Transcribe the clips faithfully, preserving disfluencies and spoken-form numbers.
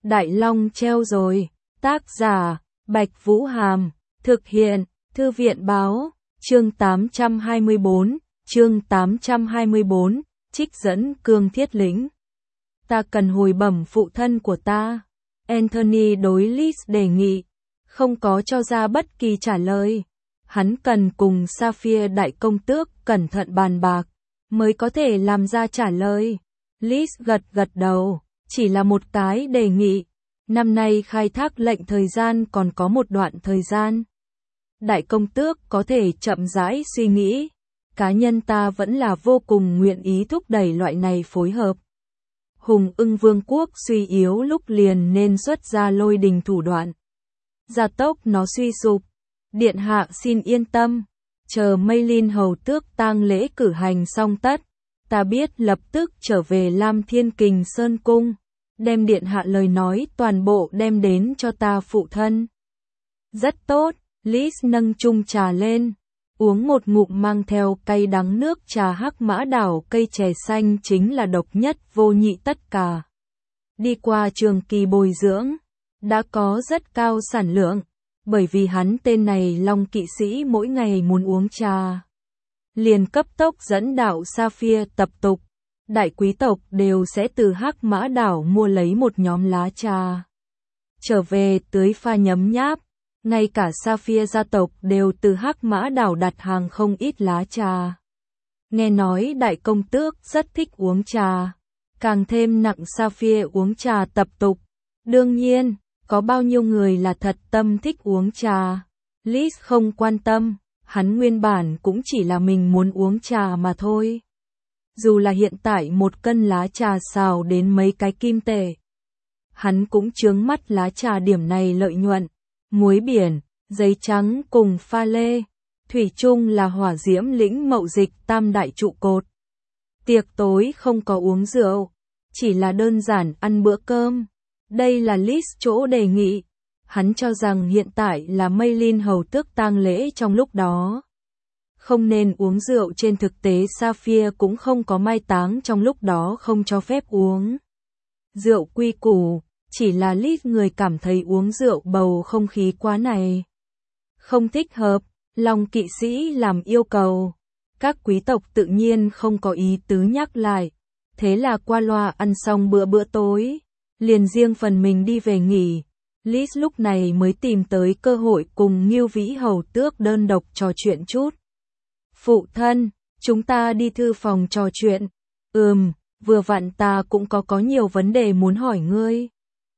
Đại Long treo rồi. Tác giả, Bạch Vũ Hàm. Thực hiện, Thư viện Báo. Chương tám trăm hai mươi bốn. Chương tám trăm hai mươi bốn. Trích dẫn Cương Thiết Lĩnh. Ta cần hồi bẩm phụ thân của ta. Anthony đối Liz đề nghị. Không có cho ra bất kỳ trả lời. Hắn cần cùng Sapphire đại công tước cẩn thận bàn bạc, mới có thể làm ra trả lời. Liz gật gật đầu, chỉ là một cái đề nghị. Năm nay khai thác lệnh thời gian còn có một đoạn thời gian. Đại công tước có thể chậm rãi suy nghĩ. Cá nhân ta vẫn là vô cùng nguyện ý thúc đẩy loại này phối hợp. Hùng Ưng Vương quốc suy yếu lúc liền nên xuất ra lôi đình thủ đoạn. Gia tốc nó suy sụp. Điện hạ xin yên tâm. Chờ Maylin hầu tước tang lễ cử hành xong tất. Ta biết lập tức trở về Lam Thiên Kình Sơn Cung. Đem điện hạ lời nói toàn bộ đem đến cho ta phụ thân. Rất tốt. Liz nâng chung trà lên. Uống một ngụm mang theo cay đắng nước trà hắc mã đảo cây chè xanh chính là độc nhất vô nhị tất cả. Đi qua trường kỳ bồi dưỡng, đã có rất cao sản lượng, bởi vì hắn tên này Long kỵ sĩ mỗi ngày muốn uống trà. Liền cấp tốc dẫn đạo Sapphire tập tục, đại quý tộc đều sẽ từ hắc mã đảo mua lấy một nhóm lá trà. Trở về tưới pha nhấm nháp. Ngay cả Sapphire gia tộc đều từ hắc mã đảo đặt hàng không ít lá trà. Nghe nói đại công tước rất thích uống trà. Càng thêm nặng Sapphire uống trà tập tục. Đương nhiên, có bao nhiêu người là thật tâm thích uống trà. Liz không quan tâm, hắn nguyên bản cũng chỉ là mình muốn uống trà mà thôi. Dù là hiện tại một cân lá trà xào đến mấy cái kim tệ. Hắn cũng chướng mắt lá trà điểm này lợi nhuận. Muối biển, giấy trắng cùng pha lê, thủy chung là hỏa diễm lĩnh mậu dịch tam đại trụ cột. Tiệc tối không có uống rượu, chỉ là đơn giản ăn bữa cơm. Đây là Liz chỗ đề nghị. Hắn cho rằng hiện tại là Maylin hầu tước tang lễ trong lúc đó. Không nên uống rượu, trên thực tế Sapphire cũng không có mai táng trong lúc đó không cho phép uống. Rượu quy củ. Chỉ là Liz người cảm thấy uống rượu bầu không khí quá này không thích hợp. Long kỵ sĩ làm yêu cầu. Các quý tộc tự nhiên không có ý tứ nhắc lại. Thế là qua loa ăn xong bữa bữa tối. Liền riêng phần mình đi về nghỉ. Liz lúc này mới tìm tới cơ hội cùng Ngưu Vĩ hầu tước đơn độc trò chuyện chút. Phụ thân, chúng ta đi thư phòng trò chuyện. Ừm, vừa vặn ta cũng có có nhiều vấn đề muốn hỏi ngươi.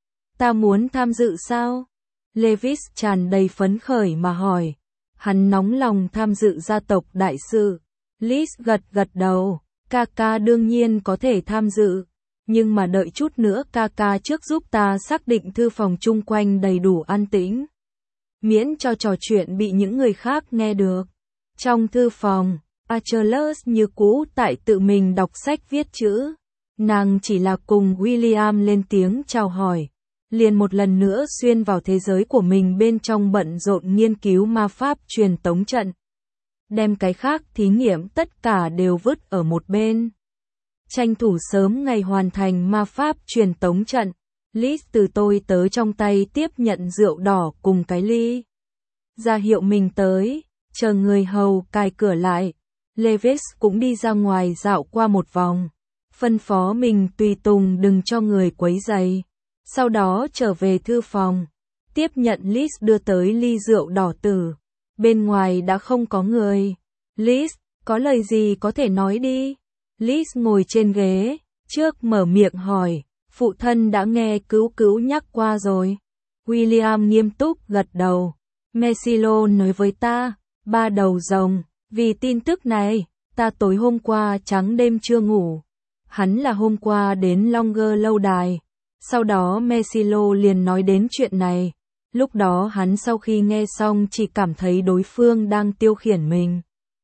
Ta muốn tham dự sao? Levis tràn đầy phấn khởi mà hỏi. Hắn nóng lòng tham dự gia tộc đại sự. Liz gật gật đầu. Ca ca đương nhiên có thể tham dự. Nhưng mà đợi chút nữa ca ca trước giúp ta xác định thư phòng chung quanh đầy đủ an tĩnh. Miễn cho trò chuyện bị những người khác nghe được. Trong thư phòng, Achilles như cũ tại tự mình đọc sách viết chữ. Nàng chỉ là cùng William lên tiếng chào hỏi. Liền một lần nữa xuyên vào thế giới của mình bên trong bận rộn nghiên cứu ma pháp truyền tống trận. Đem cái khác thí nghiệm tất cả đều vứt ở một bên. Tranh thủ sớm ngày hoàn thành ma pháp truyền tống trận. Liz từ tôi tớ trong tay tiếp nhận rượu đỏ cùng cái ly. Ra hiệu mình tới, chờ người hầu cài cửa lại. Levis cũng đi ra ngoài dạo qua một vòng. Phân phó mình tùy tùng đừng cho người quấy rầy. Sau đó trở về thư phòng, tiếp nhận Liz đưa tới ly rượu đỏ tử. Bên ngoài đã không có người. Liz, có lời gì có thể nói đi. Liz ngồi trên ghế, trước mở miệng hỏi, phụ thân đã nghe cứu cứu nhắc qua rồi. William nghiêm túc gật đầu. Messilo nói với ta, ba đầu rồng, vì tin tức này, ta tối hôm qua trắng đêm chưa ngủ. Hắn là hôm qua đến Longer lâu đài. Sau đó Messilo liền nói đến chuyện này. Lúc đó hắn sau khi nghe xong chỉ cảm thấy đối phương đang tiêu khiển mình.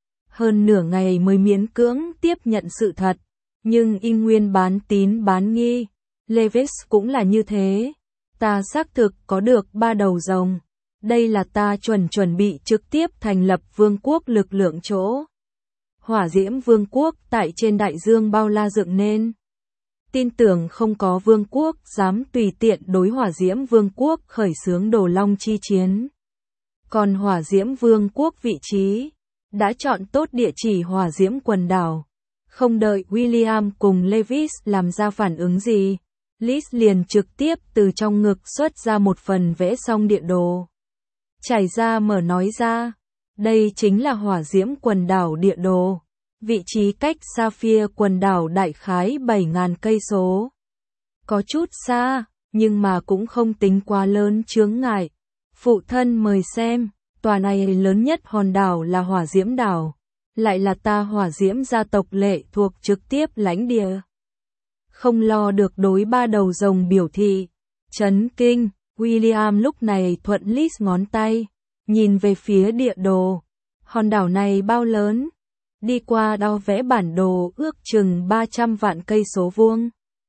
Hơn nửa ngày mới miễn cưỡng tiếp nhận sự thật. Nhưng y nguyên bán tín bán nghi. Levis cũng là như thế. Ta xác thực có được ba đầu rồng. Đây là ta chuẩn chuẩn bị trực tiếp thành lập vương quốc lực lượng chỗ. Hỏa diễm vương quốc tại trên đại dương bao la dựng nên. tin tưởng không có vương quốc dám tùy tiện đối Hỏa Diễm Vương quốc khởi xướng Đồ Long chi chiến. Còn Hỏa Diễm Vương quốc vị trí đã chọn tốt địa chỉ Hỏa Diễm quần đảo. Không đợi William cùng Lewis làm ra phản ứng gì, Liz liền trực tiếp từ trong ngực xuất ra một phần vẽ xong địa đồ. Trải ra mở nói ra, đây chính là Hỏa Diễm quần đảo địa đồ. Vị trí cách Sapphire quần đảo đại khái bảy nghìn cây số. Có chút xa, nhưng mà cũng không tính quá lớn chướng ngại. Phụ thân mời xem, tòa này lớn nhất hòn đảo là Hỏa Diễm đảo, lại là ta Hỏa Diễm gia tộc lệ thuộc trực tiếp lãnh địa. Không lo được đối ba đầu rồng biểu thị. Chấn kinh, William lúc này thuận Liz ngón tay, nhìn về phía địa đồ. Hòn đảo này bao lớn? Đi qua đo vẽ bản đồ ước chừng ba trăm vạn cây số vuông.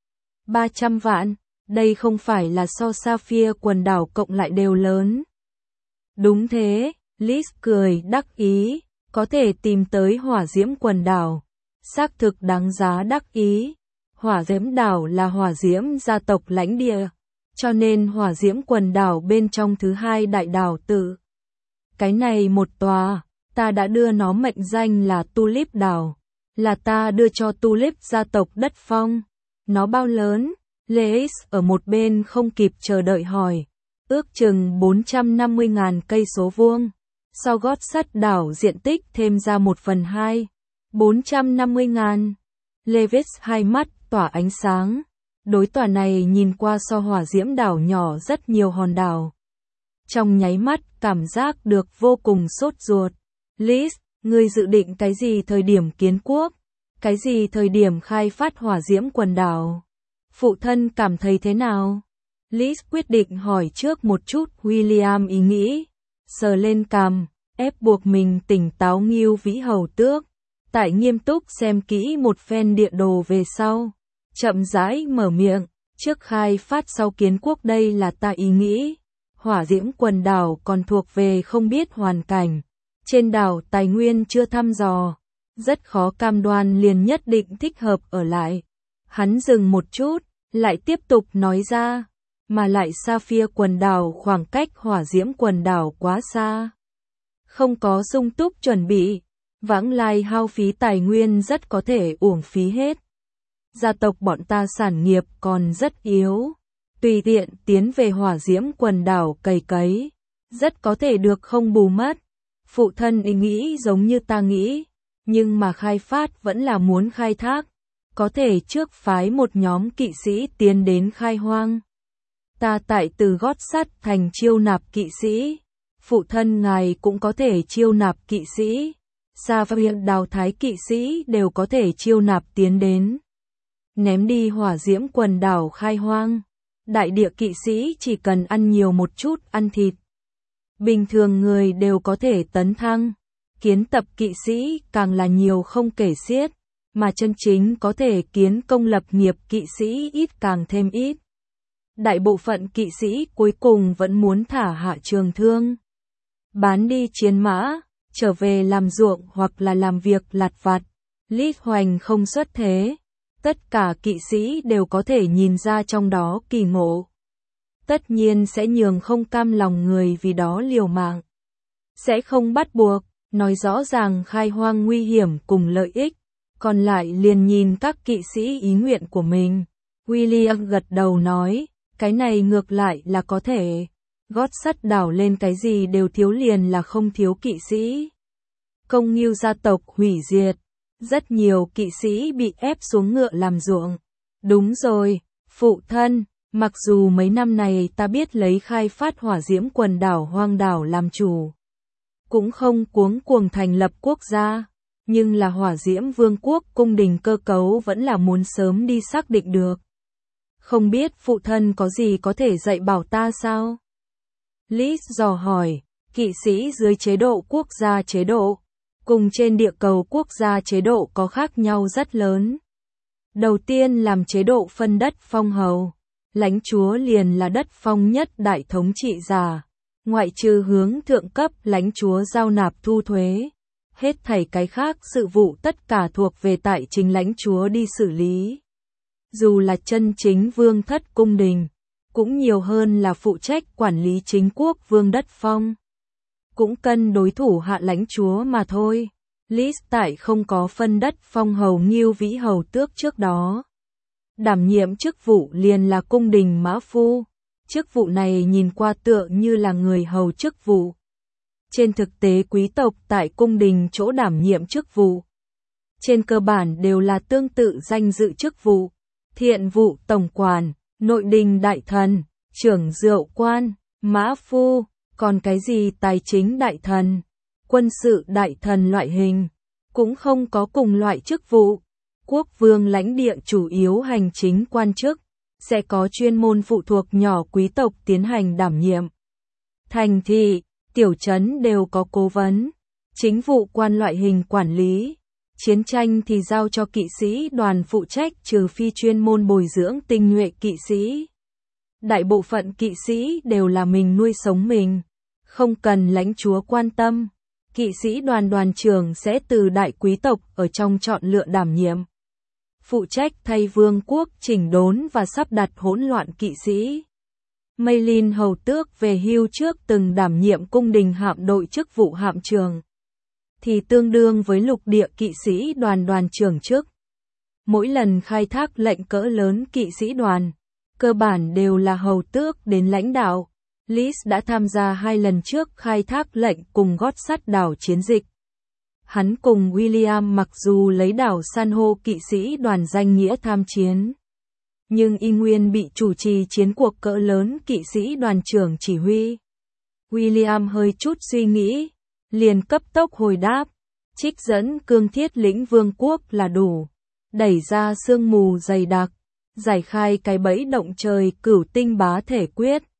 ba trăm vạn, đây không phải là so Sapphire quần đảo cộng lại đều lớn. Đúng thế, Liz cười đắc ý, có thể tìm tới Hỏa Diễm quần đảo. Xác thực đáng giá đắc ý. Hỏa Diễm đảo là Hỏa Diễm gia tộc lãnh địa, cho nên Hỏa Diễm quần đảo bên trong thứ hai đại đảo tự. Cái này một tòa, ta đã đưa nó mệnh danh là Tulip đảo, là ta đưa cho Tulip gia tộc đất phong. Nó bao lớn? Lewis ở một bên không kịp chờ đợi hỏi. Ước chừng bốn trăm năm mươi nghìn cây số vuông. So gót sắt đảo diện tích thêm ra một phần hai. bốn trăm năm mươi nghìn. Lewis hai mắt tỏa ánh sáng. Đối tòa này nhìn qua so Hỏa Diễm đảo nhỏ rất nhiều hòn đảo. Trong nháy mắt cảm giác được vô cùng sốt ruột. Liz, ngươi dự định cái gì thời điểm kiến quốc? Cái gì thời điểm khai phát Hỏa Diễm quần đảo? Phụ thân cảm thấy thế nào? Liz quyết định hỏi trước một chút William ý nghĩ. Sờ lên cằm, ép buộc mình tỉnh táo nghiêu vĩ hầu tước. Tại nghiêm túc xem kỹ một phen địa đồ về sau. Chậm rãi mở miệng, trước khai phát sau kiến quốc đây là ta ý nghĩ. Hỏa Diễm quần đảo còn thuộc về không biết hoàn cảnh. Trên đảo tài nguyên chưa thăm dò, rất khó cam đoan liền nhất định thích hợp ở lại. Hắn dừng một chút, lại tiếp tục nói ra, mà lại Sapphire quần đảo khoảng cách Hỏa Diễm quần đảo quá xa. Không có sung túc chuẩn bị, vãng lai hao phí tài nguyên rất có thể uổng phí hết. Gia tộc bọn ta sản nghiệp còn rất yếu, tùy tiện tiến về Hỏa Diễm quần đảo cày cấy, rất có thể được không bù mất. Phụ thân ý nghĩ giống như ta nghĩ, nhưng mà khai phát vẫn là muốn khai thác, có thể trước phái một nhóm kỵ sĩ tiến đến khai hoang. Ta tại từ gót sắt thành chiêu nạp kỵ sĩ, phụ thân ngài cũng có thể chiêu nạp kỵ sĩ, Sapphire đào thái kỵ sĩ đều có thể chiêu nạp tiến đến. Ném đi Hỏa Diễm quần đảo khai hoang, đại địa kỵ sĩ chỉ cần ăn nhiều một chút ăn thịt. Bình thường người đều có thể tấn thăng, kiến tập kỵ sĩ càng là nhiều không kể xiết, mà chân chính có thể kiến công lập nghiệp kỵ sĩ ít càng thêm ít. Đại bộ phận kỵ sĩ cuối cùng vẫn muốn thả hạ trường thương, bán đi chiến mã, trở về làm ruộng hoặc là làm việc lặt vặt. Lý Hoành không xuất thế, tất cả kỵ sĩ đều có thể nhìn ra trong đó kỳ ngộ. Tất nhiên sẽ nhường không cam lòng người vì đó liều mạng. Sẽ không bắt buộc, nói rõ ràng khai hoang nguy hiểm cùng lợi ích, còn lại liền nhìn các kỵ sĩ ý nguyện của mình. William gật đầu nói, cái này ngược lại là có thể. Gót sắt đảo lên cái gì đều thiếu liền là không thiếu kỵ sĩ. Công Ngưu gia tộc hủy diệt, rất nhiều kỵ sĩ bị ép xuống ngựa làm ruộng. Đúng rồi, phụ thân. Mặc dù mấy năm này ta biết lấy khai phát Hỏa Diễm quần đảo hoang đảo làm chủ, cũng không cuống cuồng thành lập quốc gia, nhưng là Hỏa Diễm Vương quốc cung đình cơ cấu vẫn là muốn sớm đi xác định được. Không biết phụ thân có gì có thể dạy bảo ta sao? Liz dò hỏi, kỵ sĩ dưới chế độ quốc gia chế độ, cùng trên địa cầu quốc gia chế độ có khác nhau rất lớn. Đầu tiên làm chế độ phân đất phong hầu. Lãnh chúa liền là đất phong nhất đại thống trị giả, ngoại trừ hướng thượng cấp lãnh chúa giao nạp thu thuế. Hết thảy cái khác sự vụ tất cả thuộc về tại chính lãnh chúa đi xử lý. dù là chân chính vương thất cung đình, cũng nhiều hơn là phụ trách quản lý chính quốc vương đất phong. Cũng cân đối thủ hạ lãnh chúa mà thôi. Lý tại không có phân đất phong hầu Ngưu Vĩ hầu tước trước đó. Đảm nhiệm chức vụ liền là cung đình mã phu. Chức vụ này nhìn qua tựa như là người hầu chức vụ. Trên thực tế quý tộc tại cung đình chỗ đảm nhiệm chức vụ, trên cơ bản đều là tương tự danh dự chức vụ. Thiện vụ tổng quản, nội đình đại thần, trưởng rượu quan, mã phu, còn cái gì tài chính đại thần, quân sự đại thần loại hình, cũng không có cùng loại chức vụ. Quốc vương lãnh địa chủ yếu hành chính quan chức, sẽ có chuyên môn phụ thuộc nhỏ quý tộc tiến hành đảm nhiệm. Thành thị, tiểu trấn đều có cố vấn, chính vụ quan loại hình quản lý. Chiến tranh thì giao cho kỵ sĩ đoàn phụ trách trừ phi chuyên môn bồi dưỡng tinh nhuệ kỵ sĩ. Đại bộ phận kỵ sĩ đều là mình nuôi sống mình, không cần lãnh chúa quan tâm. Kỵ sĩ đoàn đoàn trưởng sẽ từ đại quý tộc ở trong chọn lựa đảm nhiệm. Phụ trách thay vương quốc chỉnh đốn và sắp đặt hỗn loạn kỵ sĩ. Mây Linh hầu tước về hưu trước từng đảm nhiệm cung đình hạm đội chức vụ hạm trường, thì tương đương với lục địa kỵ sĩ đoàn đoàn trưởng chức. Mỗi lần khai thác lệnh cỡ lớn kỵ sĩ đoàn, cơ bản đều là hầu tước đến lãnh đạo. Lý đã tham gia hai lần trước khai thác lệnh cùng gót sắt đảo chiến dịch. Hắn cùng William mặc dù lấy đảo san hô kỵ sĩ đoàn danh nghĩa tham chiến, nhưng y nguyên bị chủ trì chiến cuộc cỡ lớn kỵ sĩ đoàn trưởng chỉ huy. William hơi chút suy nghĩ, liền cấp tốc hồi đáp, trích dẫn cương thiết lĩnh vương quốc là đủ, đẩy ra sương mù dày đặc, giải khai cái bẫy động trời cửu tinh bá thể quyết.